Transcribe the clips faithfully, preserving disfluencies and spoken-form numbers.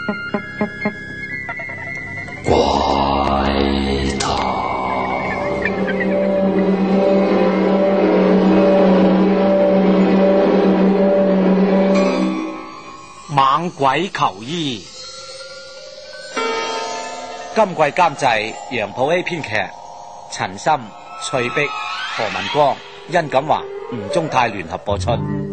怪談猛鬼求醫。今季監製楊浦 A 編劇，陳森、翠碧、何文光、殷錦華、吳宗泰聯合播出。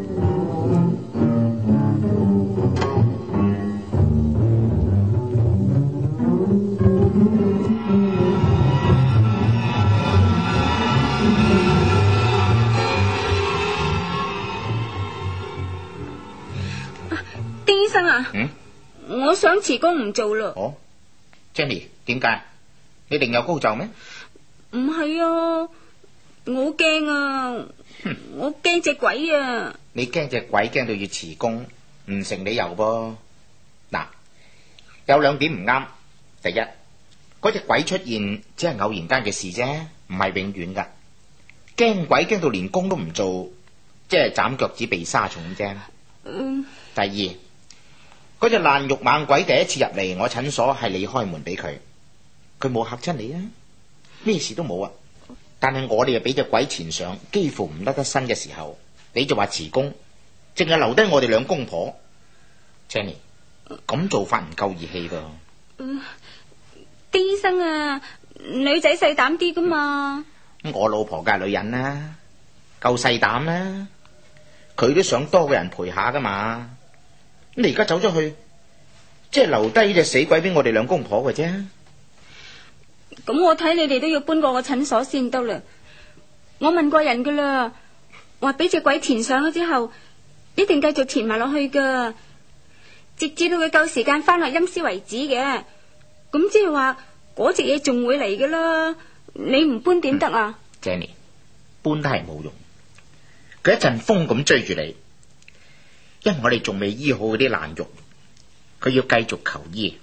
丁醫生啊， 嗯， 我想辭工唔做啦。 哦 ，Jenny， 點解？你另有高就咩？ 唔係啊，我好驚啊，我驚隻鬼啊！ 你驚隻鬼驚到要辭工，唔成理由噃。嗱，有兩點唔啱。第一，嗰隻鬼出現只係偶然間嘅事啫，唔係永遠噶。驚鬼驚到連工都唔做，即係斬腳趾避沙蟲啫。 嗯。 第二，嗰隻爛肉猛鬼第一次入嚟我診所係你開門俾佢，佢冇嚇親你啊，咩事都冇啊。但係我哋又俾隻鬼纏上，幾乎唔甩得身嘅時候，你就話辭工，淨係留低我哋兩公婆。Jenny， 咁做法唔夠義氣噶。 嗯，丁醫生啊，女仔細膽啲噶嘛。 我老婆梗係女人啦，夠細膽啦，佢都想多個人陪下噶嘛。你而家走咗去，即係留低隻死鬼俾我哋兩公婆嘅啫。 咁我睇你哋都要搬過個診所先得啦。我問過人噶啦，話俾隻鬼纏上咗之後，一定繼續纏埋落去噶，直至到佢夠時間翻落陰司為止嘅。咁即係話嗰隻嘢仲會嚟噶啦。你唔搬點得啊？ 嗯，Jenny， 搬都係冇用，佢一陣風咁追住你。因為我哋仲未醫好嗰啲爛肉，佢要繼續求醫。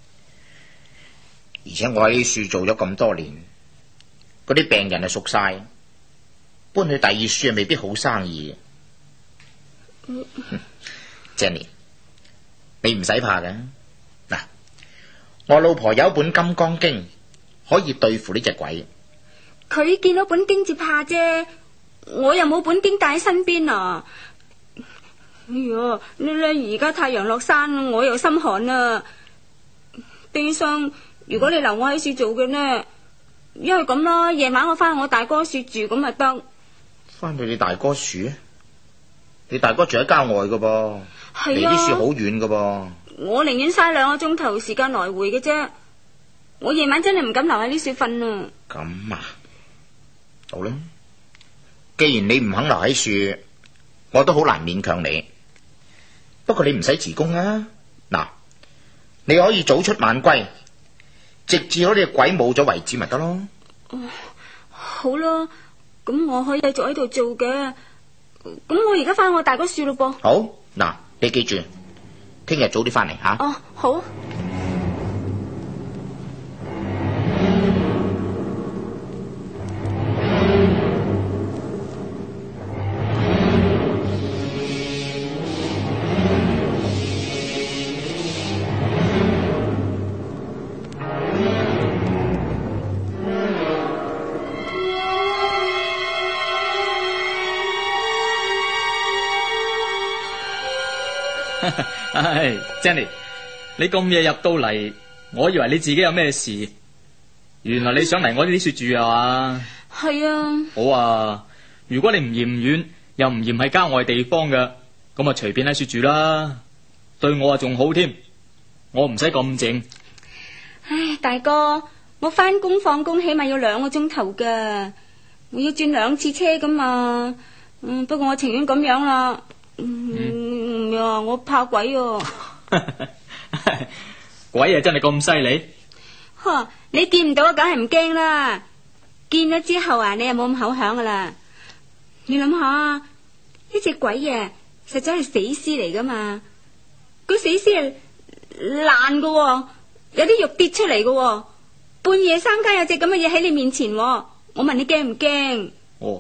而且我喺呢處做咗咁多年，嗰啲病人係熟晒，搬去第二處未必好生意。嗯、Jenny， 你唔使怕嘅。嗱，我老婆有一本《金剛經》，可以對付呢隻鬼。 佢見到本經至怕啫，我又冇本經帶喺身邊啊。哎呀，你咧而家太陽落山，我又心寒啦。丁醫生，如果你留我喺處做嘅呢，因為咁啦，夜晚我翻去我大哥處住咁咪得。 翻去你大哥處？你大哥住喺郊外噶噃，離啲處好遠噶噃。 我寧願嘥兩個鐘頭時間來回嘅啫，我夜晚真係唔敢留喺呢處瞓啊。 咁啊，好啦，既然你唔肯留喺處，我都好難勉強你。不過你唔使辭工啊，嗱，你可以早出晚歸，直至嗰隻鬼冇咗為止咪得咯。 哦，好啦，咁我可以繼續喺度做嘅。咁我而家翻我大哥處咯噃。 好，嗱，你記住，聽日早啲翻嚟吓。 哦，好。 唉，Jenny， 你咁夜入到嚟，我以為你自己有咩事，原來你想嚟我呢啲處住啊嘛？ 係啊。 好啊，如果你唔嫌遠，又唔嫌係郊外地方嘅，咁啊隨便喺處住啦，對我啊仲好添，我唔使咁靜。 唉，大哥，我翻工放工起碼要兩個鐘頭噶，我要轉兩次車噶嘛。嗯，不過我情願咁樣啦。嗯呀、嗯，我怕鬼啊！ 鬼啊，真係咁犀利？ 呵，你見唔到梗係唔驚啦，見咗之後啊，你又冇咁口響噶啦。你諗下，呢隻鬼啊，實在係死屍嚟噶嘛？個死屍係爛噶，有啲肉跌出嚟噶，半夜三更有隻咁嘅嘢喺你面前，我問你驚唔驚？ 哦，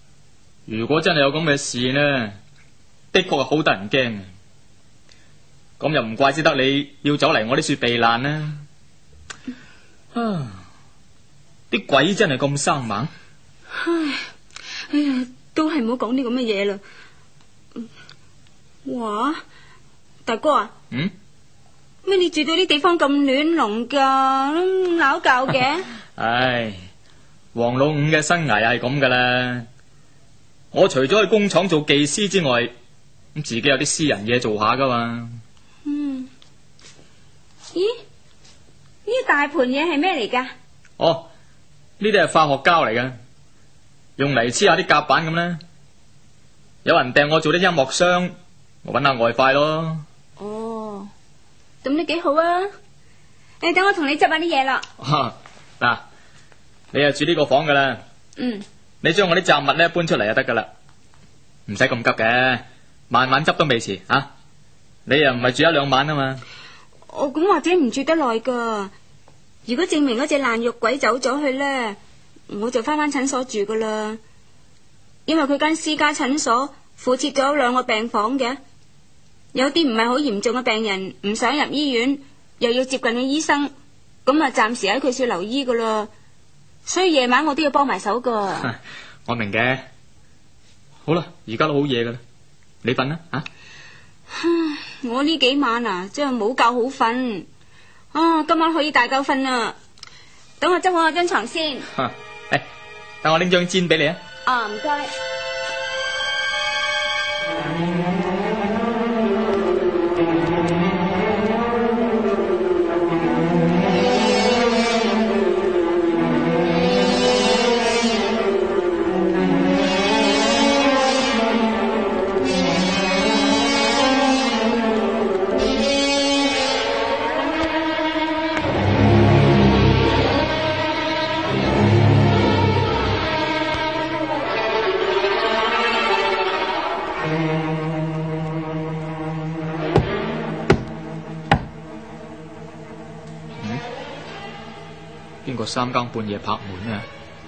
如果真係有咁嘅事呢？的確係好得人驚。 咁又唔怪之得你要走嚟我啲處避難啦。啊，啲鬼真係咁生猛。 唉，哎呀，都係唔好講啲咁嘅嘢啦。哇，大哥啊， 嗯， 咩你住到啲地方咁亂籠噶，咁拗教嘅？ 唉，黃老五嘅生涯係咁噶啦。我除咗去工廠做技師之外，咁自己有啲私人嘢做下噶嘛。 嗯，咦？呢大盤嘢係咩嚟噶？ 哦，呢啲係化學膠嚟嘅，用嚟黐下啲夾板咁啦。有人訂我做啲音樂箱，我搵下外快咯。 哦，咁都幾好啊！誒，等我同你執下啲嘢啦。 嗱，你就住呢個房噶啦。 嗯。 你將我啲雜物咧搬出嚟就得噶啦，唔使咁急嘅，慢慢執都未遲啊！你又唔係住一兩晚啊嘛？ 我咁或者唔住得耐噶。如果證明嗰隻爛肉鬼走咗去咧，我就翻返診所住噶啦。因為佢間私家診所附設咗兩個病房嘅，有啲唔係好嚴重嘅病人唔想入醫院，又要接近嘅醫生，咁啊暫時喺佢處留醫噶啦。所以夜晚我都要幫埋手噶。 我明嘅。好啦，而家都好夜噶啦，你瞓啦啊！ 我呢幾晚啊，真係冇覺好瞓。啊，今晚可以大覺瞓啦。等我執好我張床先。 誒，等我拎張氈俾你啊。 啊，唔該。 邊個三更半夜拍門啊？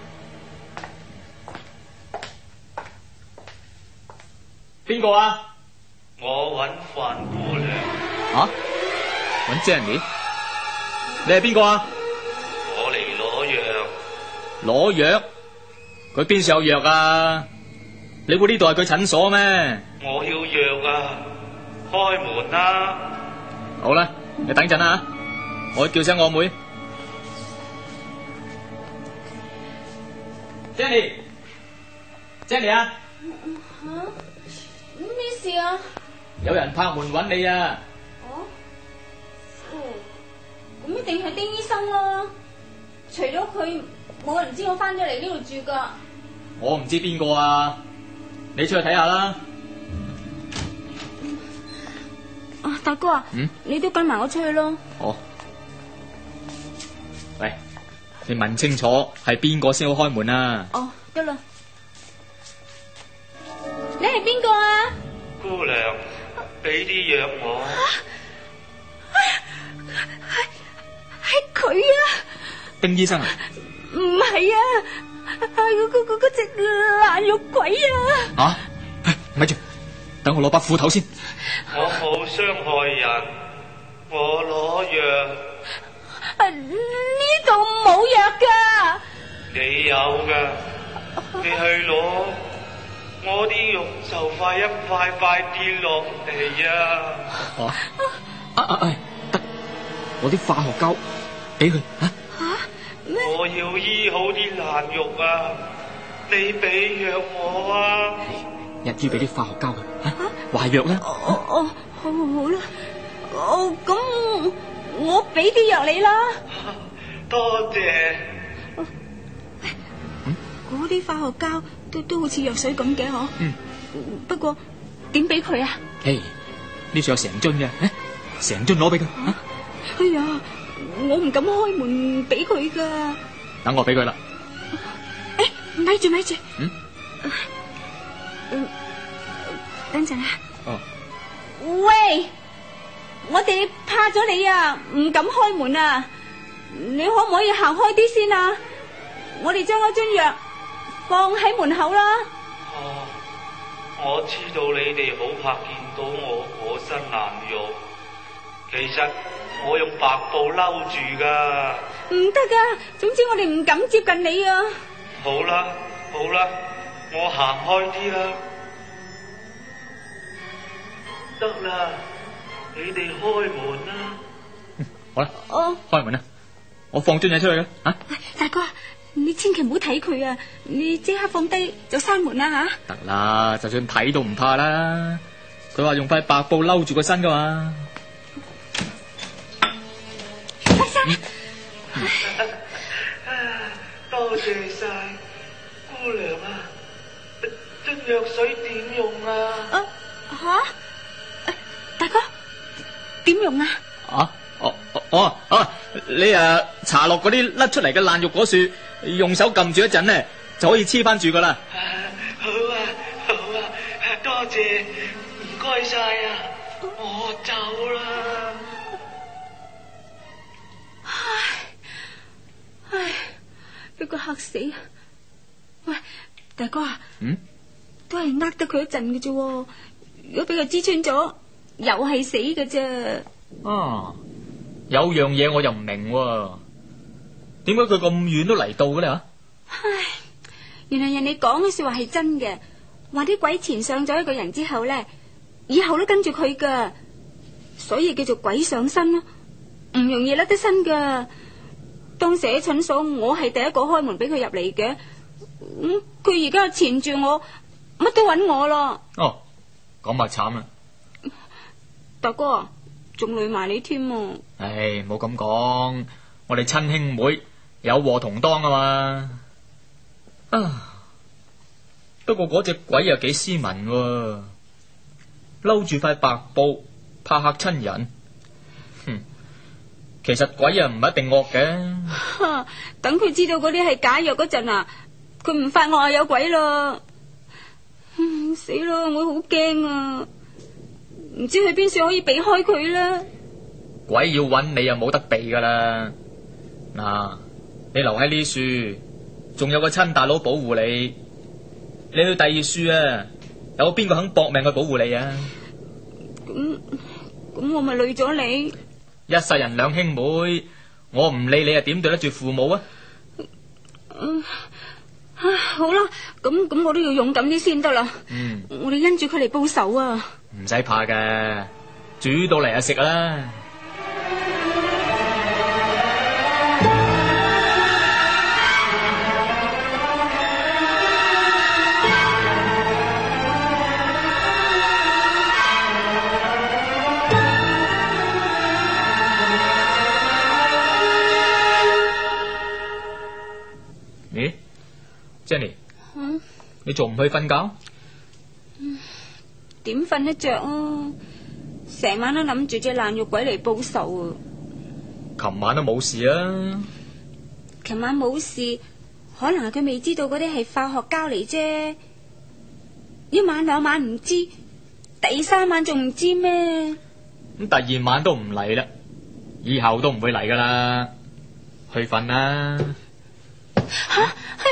邊個啊？ 我揾范姑娘。 啊？揾 Jenny？你係邊個啊？ 我嚟攞藥。 攞藥？佢邊處有藥啊？你估呢度係佢診所咩？ 我要藥啊！開門啦！ 好啦，你等陣啦，我叫聲我妹。Jenny，Jenny 啊！ 吓？咩事啊？ 有人拍門揾你啊！ 哦，哦，咁一定係丁醫生啦。除咗佢，冇人知我翻咗嚟呢度住噶。 我唔知邊個啊，你出去睇下啦。 啊，大哥啊， 嗯， 你都跟埋我出去咯。 哦，喂，你問清楚係邊個先好開門啊？ 哦，得啦。你係邊個啊？ 姑娘，俾啲藥我。 係係佢啊！ 丁醫生啊？ 唔係啊，係嗰嗰嗰嗰隻爛肉鬼啊！ 啊，咪住，等我攞把斧頭先。 我冇傷害人，我攞藥。 啊，呢度冇藥噶。 你有噶，你去攞。我啲肉就快一塊塊跌落嚟啊！ 啊啊啊！得，我啲化學膠俾佢啊！ 吓咩？ 我要醫好啲爛肉啊！你俾藥我啊！ 一於俾啲化學膠佢啊！壞藥啦！ 哦哦，好好啦。哦，咁我俾啲藥你啦。 多謝。 嗰啲化學膠都都好似藥水咁嘅嗬。 嗯。 不過點俾佢啊？ 嘿，呢處有成樽嘅，成樽攞俾佢。啊！ 哎呀，我唔敢開門俾佢噶。 等我俾佢啦。 誒，咪住咪住。 嗯。 嗯，等陣啊。 哦。 喂，我哋怕咗你啊，唔敢開門啊。你可唔可以行開啲先啊？我哋將嗰樽藥放喺門口啦。 哦，我知道你哋好怕見到我嗰身爛肉， 其實我用白布嬲住噶。 唔得噶，總之我哋唔敢接近你啊！ 好啦好啦，我行開啲啦。得啦，你哋開門啦。 好啦， 哦， 開門啦，我放樽嘢出去啦。啊， 大哥，你千祈唔好睇佢啊！你即刻放低就閂門啦吓。 得啦，就算睇都唔怕啦。佢話用塊白布嬲住個身噶嘛。 開心， 多謝晒姑娘啊！樽藥水點用啊？ 啊吓？大哥，點用啊？ 啊，哦哦哦，你啊搽落嗰啲甩出嚟嘅爛肉果樹，用手撳住一陣呢，就可以黐翻住噶啦。 好啊好啊，多謝，唔該晒啊！我走啦。 唉唉，俾佢嚇死啊！喂，大哥啊， 嗯， 都係呃得佢一陣嘅啫，如果俾佢知穿咗，又係死嘅啫。 啊，有樣嘢我又唔明喎，點解佢咁遠都嚟到嘅咧？吓， 唉，原來人哋講嘅說話係真嘅，話啲鬼纏上咗一個人之後咧，以後都跟住佢噶，所以叫做鬼上身咯，唔容易甩得身噶。當時喺診所，我係第一個開門俾佢入嚟嘅，咁佢而家纏住我，乜都揾我咯。 哦，咁咪慘啦！ 大哥，仲累埋你添啊！ 唉，冇咁講，我哋親兄妹有禍同當啊嘛。啊，不過嗰隻鬼又幾斯文喎，嬲住塊白布，怕嚇親人。哼，其實鬼又唔一定惡嘅。 等佢知道嗰啲係假藥嗰陣啊，佢唔發惡啊有鬼啦。嗯，死啦，我好驚啊！唔知去邊處可以避開佢啦。 鬼要揾你又冇得避噶啦。嗱，你留喺呢處，仲有個親大佬保護你。你去第二處啊，有邊個肯搏命去保護你啊？ 咁咁我咪累咗你。 一世人兩兄妹，我唔理你又點對得住父母啊？ 嗯，唉，好啦，咁咁我都要勇敢啲先得啦。 嗯， 我哋因住佢嚟報仇啊！ 唔使怕嘅，煮到嚟就食啦。咦 ，Jenny， 嗯， 你仲唔去瞓覺？ 點瞓得着啊？成晚都諗住隻爛肉鬼嚟報仇啊！ 琴晚都冇事啊。 琴晚冇事，可能係佢未知道嗰啲係化學膠嚟啫。一晚兩晚唔知，第三晚仲唔知咩？ 咁第二晚都唔嚟啦，以後都唔會嚟噶啦。去瞓啦。 吓，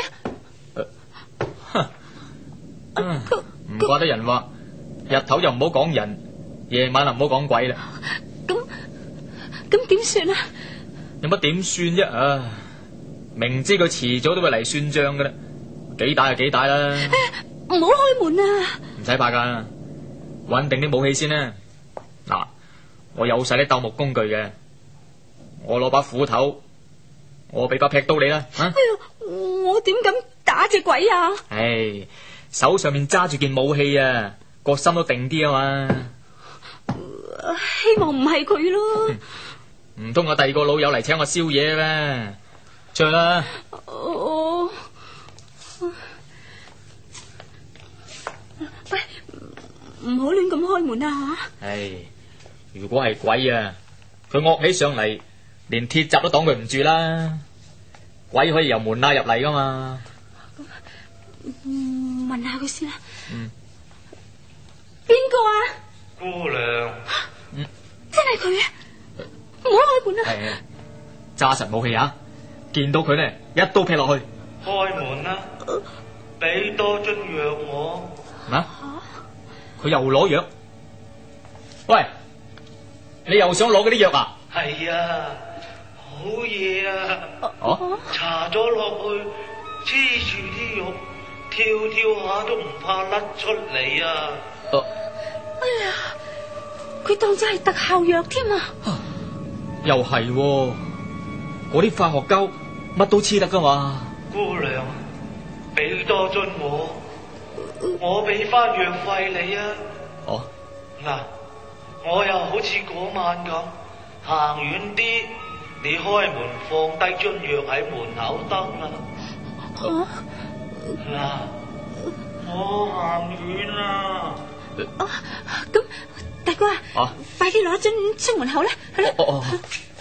係唔怪得人話，日頭又唔好講人，夜晚就唔好講鬼啦。 咁咁點算啊？ 有乜點算啫？啊，明知佢遲早都會嚟算賬噶啦，幾大就幾大啦。 唔好開門啊！ 唔使怕噶，穩定啲武器先啦。嗱，我有晒啲鬥木工具嘅，我攞把斧頭，我俾把劈刀你啦。啊！ 哎呀，我點敢打隻鬼啊？ 唉，手上面揸住件武器啊，個心都定啲啊嘛。 希望唔係佢咯。 唔通我第二個老友嚟請我宵夜咩？出去啦！ 哦，喂，唔好亂咁開門啊吓！ 唉，如果係鬼啊，佢惡起上嚟，連鐵閘都擋佢唔住啦。鬼可以由門罅入嚟噶嘛？ 嗯，問下佢先啦。 嗯， 邊個啊？ 姑娘， 嗯， 真係佢啊！唔好開門啊！ 係揸實武器啊！見到佢呢，一刀劈落去。 開門啦，俾多樽藥我。 啊！佢又攞藥。喂， 你又想攞嗰啲藥啊？ 係啊，好嘢啊！ 哦， 搽咗落去，黐住啲肉，跳跳下都唔怕甩出嚟啊！ 哦， 哎呀，佢當真係特效藥添啊！ 又係喎，嗰啲化學膠乜都黐得噶嘛。 姑娘，俾多樽我，我俾翻藥費你啊！ 哦， 嗱，我又好似嗰晚咁，行遠啲，你開門放低樽藥喺門口得啦。 啊嗱，我行遠啦。 啊，咁大哥啊， 啊快啲攞樽出門口啦，係啦。 哦哦。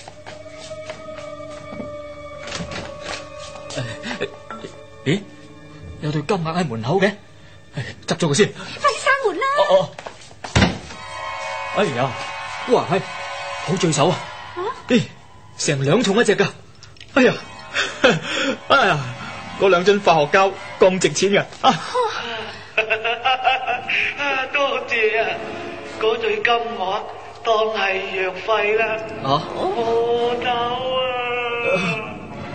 咦，有對金鈪喺門口嘅，執咗佢先。 快啲閂門啦！ 哦哦。哎呀，哇係，好墜手啊！咦，成兩重一隻噶。哎呀，哎呀，嗰兩樽化學膠咁值錢嘅啊！ 多謝啊！嗰對金鈪當係藥費啦。 啊， 我走啊！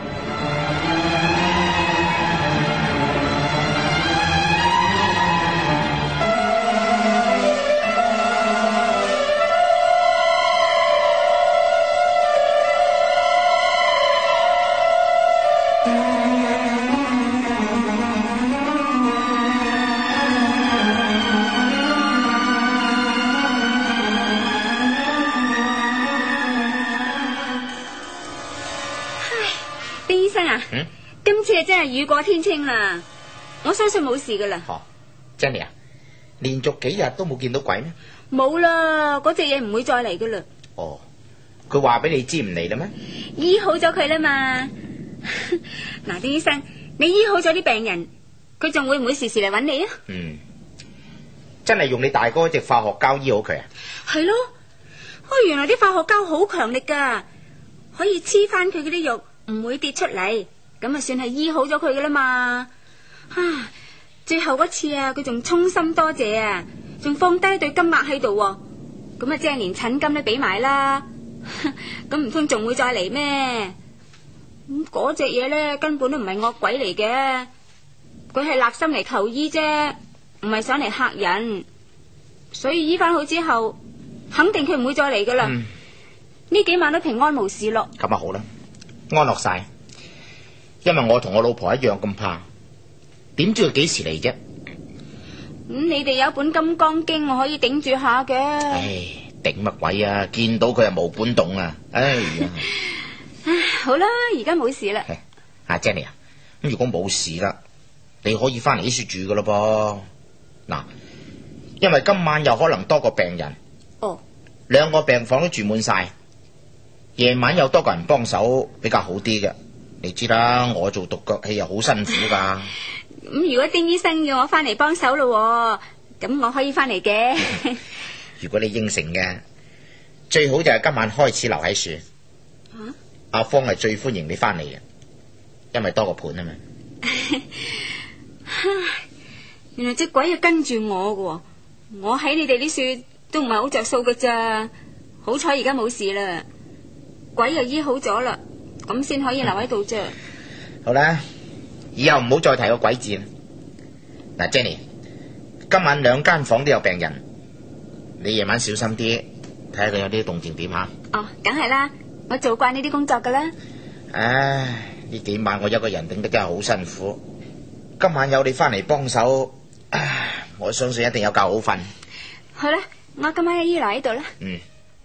嗯、今次真係雨過天晴啦，我相信冇事噶啦。 哦，珍妮啊，連續幾日都冇見到鬼咩？ 冇啦，嗰隻嘢唔會再嚟噶啦。 哦，佢話俾你知唔嚟啦咩？ 醫好咗佢啦嘛。嗱，丁醫生，你醫好咗啲病人，佢仲會唔會時時嚟揾你啊？ 嗯，真係用你大哥嗰隻化學膠醫好佢啊？係咯，哦，原來啲化學膠好強力噶，可以黐翻佢嗰啲肉。唔會跌出嚟，咁啊算係醫好咗佢噶啦嘛。啊，最後嗰次啊，佢仲衷心多謝啊，仲放低對金鈪喺度，咁啊即係連診金都俾埋啦。咁唔通仲會再嚟咩？咁嗰隻嘢咧根本都唔係惡鬼嚟嘅，佢係立心嚟求醫啫，唔係想嚟嚇人。所以醫翻好之後，肯定佢唔會再嚟噶啦。呢、嗯、幾晚都平安無事咯。 咁啊好啦。安樂晒，因為我同我老婆一樣咁怕，點知佢幾時嚟啫？咁、 嗯、你哋有本金剛經，我可以頂住下嘅。 唉，頂乜鬼啊！見到佢就冇本動啊！唉呀， 唉，好啦，而家冇事啦。 阿 Jenny 啊，咁如果冇事啦，你可以翻嚟呢處住噶咯噃。嗱，因為今晚有可能多個病人， 哦， 兩個病房都住滿晒。夜晚有多個人幫手比較好啲嘅，你知啦，我做獨腳戲又好辛苦噶。 咁如果丁醫生要我翻嚟幫手咯，咁我可以翻嚟嘅。 如果你應承嘅，最好就係今晚開始留喺樹。啊、阿芳係最歡迎你翻嚟嘅，因為多個伴啊嘛。 原來隻鬼要跟住我嘅，我喺你哋啲樹都唔係好着數㗎咋，好彩而家冇事啦。鬼又醫好咗啦，咁先可以留喺度啫。 好啦，以後唔好再提個鬼字。嗱 ，Jenny，今晚兩間房都有病人，你夜晚小心啲，睇下佢有啲動靜點吓。 哦，梗係啦，我做慣呢啲工作噶啦。 唉，呢幾晚我一個人頂得真係好辛苦，今晚有你翻嚟幫手，我相信一定有覺好瞓。 好啦，我今晚依留喺度啦。 嗯。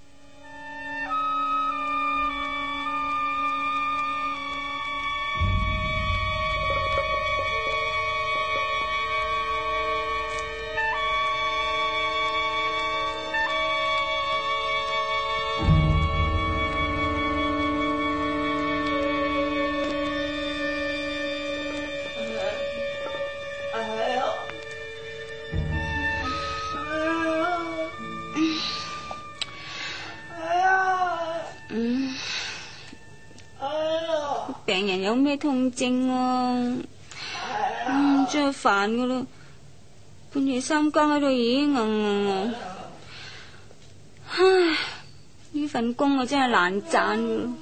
病人有咩痛症啊？嗯，真係煩噶啦，半夜三更喺度已經硬硬硬，唉，要份工啊真係難賺。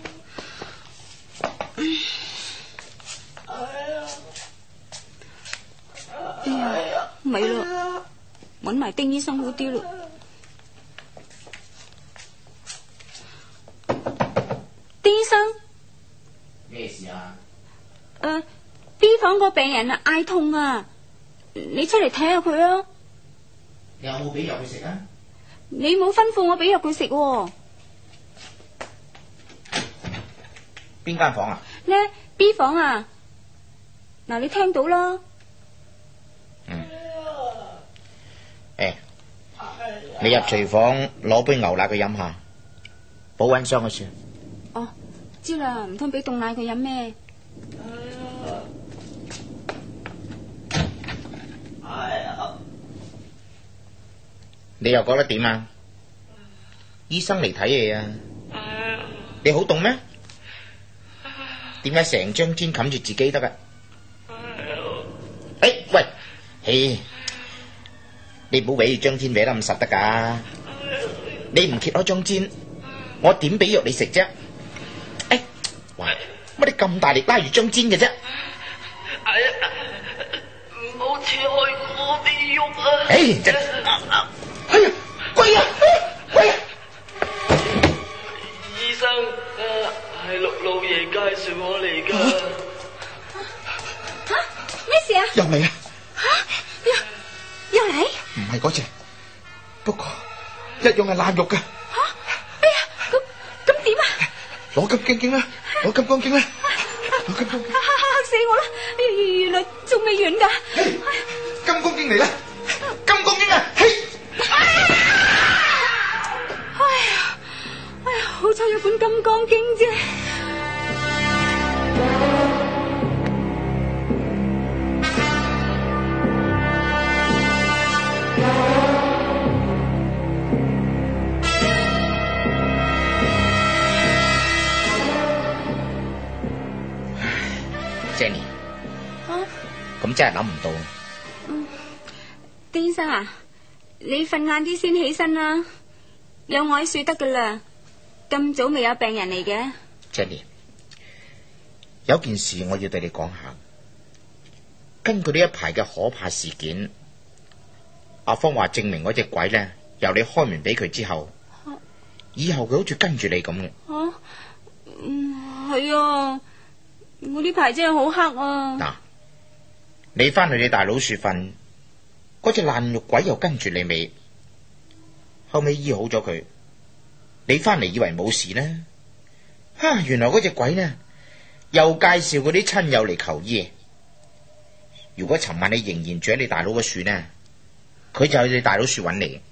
哎呀，咪咯，搵埋丁醫生好啲咯。丁醫生， 咩事啊？ 誒、呃、B 房個病人啊嗌痛啊，你出嚟睇下佢啊。 你有冇俾藥佢食啊？ 你冇吩咐我俾藥佢食喎。 邊間房啊？ 呢 B 房啊，嗱你聽到啦。 嗯。誒，你入廚房攞杯牛奶佢飲下，保溫箱嘅事。 哦，知啦，唔通俾凍奶佢飲咩？ 你又覺得點啊？醫生嚟睇你啊！你好凍咩？點解成張氈冚住自己得噶？誒，喂，嘿，你唔好搲住張氈搲得咁實得噶。你唔揭開張氈，我點俾藥你食啫？誒，哇，乜你咁大力拉住張氈嘅啫？ 哎呀，唔好扯開我啲肉啊！ 誒，真，哎呀，鬼啊，鬼啊！ 醫生，誒，係陸老爺介紹我嚟噶。 吓？咩事啊？ 又嚟啊！ 吓？又又嚟？ 唔係嗰隻，不過一樣係爛肉噶。 吓？哎呀，咁咁點啊？ 攞金剛經啦，攞金剛經啦，攞金剛經。 嚇嚇死我啦！原來仲未完噶。 嘿，金剛經嚟啦！金剛經啊！嘿。 哎呀，哎呀，好彩有本金剛經啫。 Jenny， 啊， 咁真係諗唔到。 嗯，丁醫生啊，你瞓晏啲先起身啦，有我喺樹得噶啦。咁早未有病人嚟嘅。 Jenny，有件事我要對你講下。根據呢一排嘅可怕事件，阿芳話證明嗰隻鬼咧，由你開門俾佢之後， 啊、 以後佢好似跟住你咁嘅。 啊，嗯，係啊，我呢排真係好黑啊。 嗱，你翻去你大佬樹瞓，嗰隻爛肉鬼又跟住你尾，後尾醫好咗佢，你翻嚟以為冇事呢？哈、啊，原來嗰隻鬼呢，又介紹嗰啲親友嚟求醫。如果尋晚你仍然住喺你大佬嘅樹呢，佢就去你大佬樹揾你。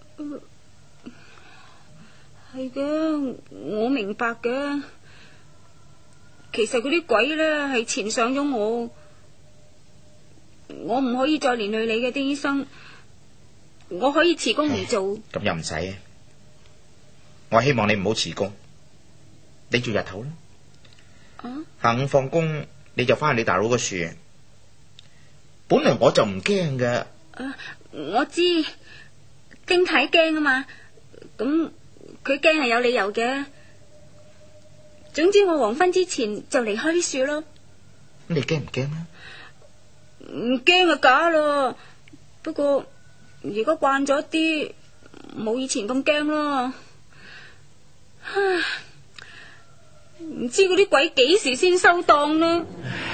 係嘅，我明白嘅。其實嗰啲鬼咧係纏上咗我，我唔可以再連累你嘅，丁醫生。我可以辭工唔做。 咁又唔使，我希望你唔好辭工，你做日頭啦。 啊？ 下午放工你就翻去你大佬嘅樹。本來我就唔驚噶。 啊，我知丁太驚啊嘛，咁佢驚係有理由嘅。總之我黃昏之前就離開啲樹咯。 你驚唔驚啊？ 唔驚啊假咯，不過如果慣咗啲，冇以前咁驚咯。唉，唔知嗰啲鬼幾時先收檔呢？